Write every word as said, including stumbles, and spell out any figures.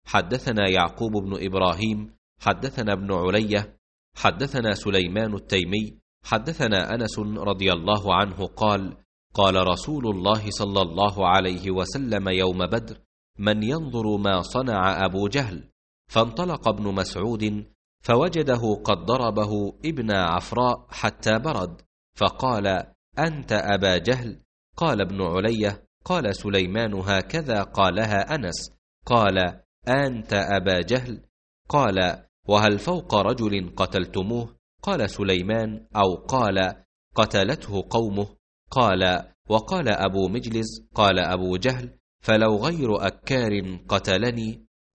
حدثنا يعقوب بن إبراهيم حدثنا ابن علية حدثنا سليمان التيمي حدثنا أنس رضي الله عنه قال قال رسول الله صلى الله عليه وسلم يوم بدر: من ينظر ما صنع أبو جهل؟ فانطلق ابن مسعود فوجده قد ضربه ابن عفراء حتى برد، فقال: أنت أبا جهل؟ قال ابن علية: قال سليمان هكذا قالها أنس. قال: أنت أبا جهل؟ قال: وهل فوق رجل قتلتموه؟ قال سليمان: أو قال: قتلته قومه. قال: وقال أبو مجلس: قال أبو جهل: فلو غير أكار قتلني